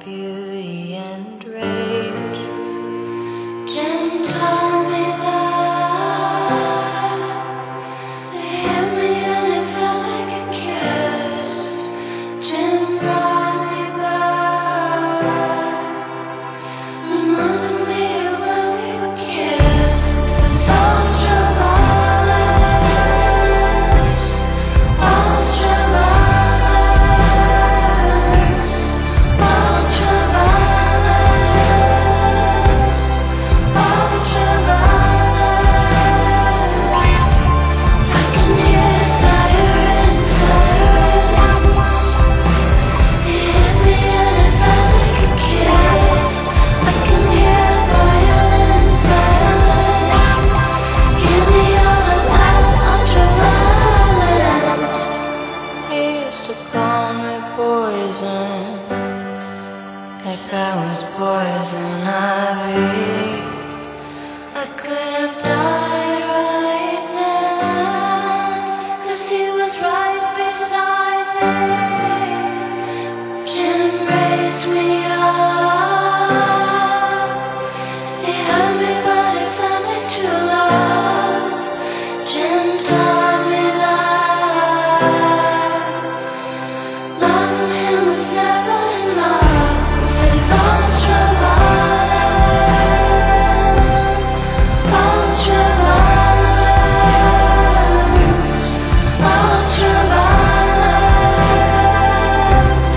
beauty and rage. Jim told me that it hit me and it felt like a kiss. Jim brought me back, reminded me of when we were kids. With ultraviolence, ultraviolence, ultraviolence, ultraviolence. I can hear sirens, sirens. It hit me and it felt like a kiss. I can hear violence, violence. Give me all of that ultraviolence. He used to call me poison, like I was poison ivy. I could have died right then, 'cause he was right beside me. Jim raised me up. He hurt me but it felt like true love. Jim taught me that loving him was never enough. It's ultraviolence, ultraviolence, ultraviolence,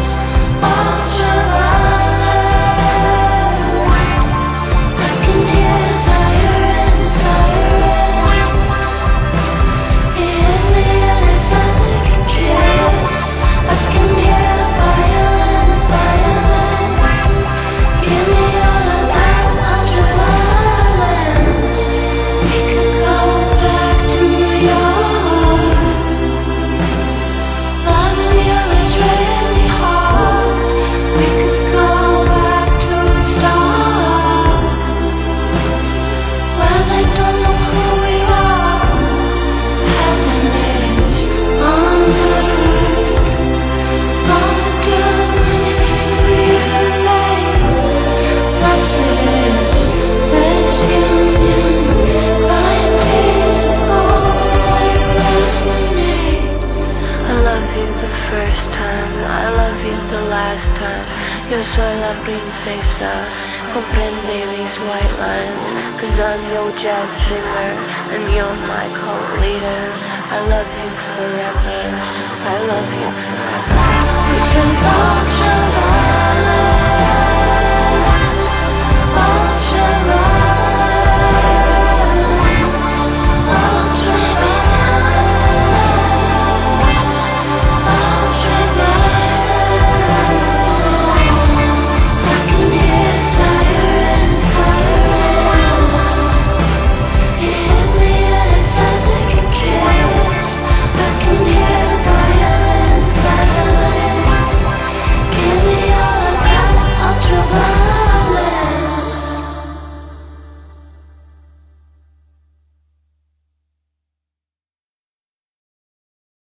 ultraviolence. I can hear sirens, sirens. It hit me and it felt like a kiss. I can hear violence, violence. Give me all of that ultraviolence. We could go back to New York. Loving you is really hard. We could go back to Woodstock, where they don't know who we are. Heaven is on earth. Gonna do anything for you, babe. Blessed is this union, crying tears of gold like lemonade. I love you the first time, I love you the last time. Yo soy la princesa, comprende mis white lines. 'Cause I'm your jazz singer, and you're my cult leader. I love you forever, I love you forever. It feels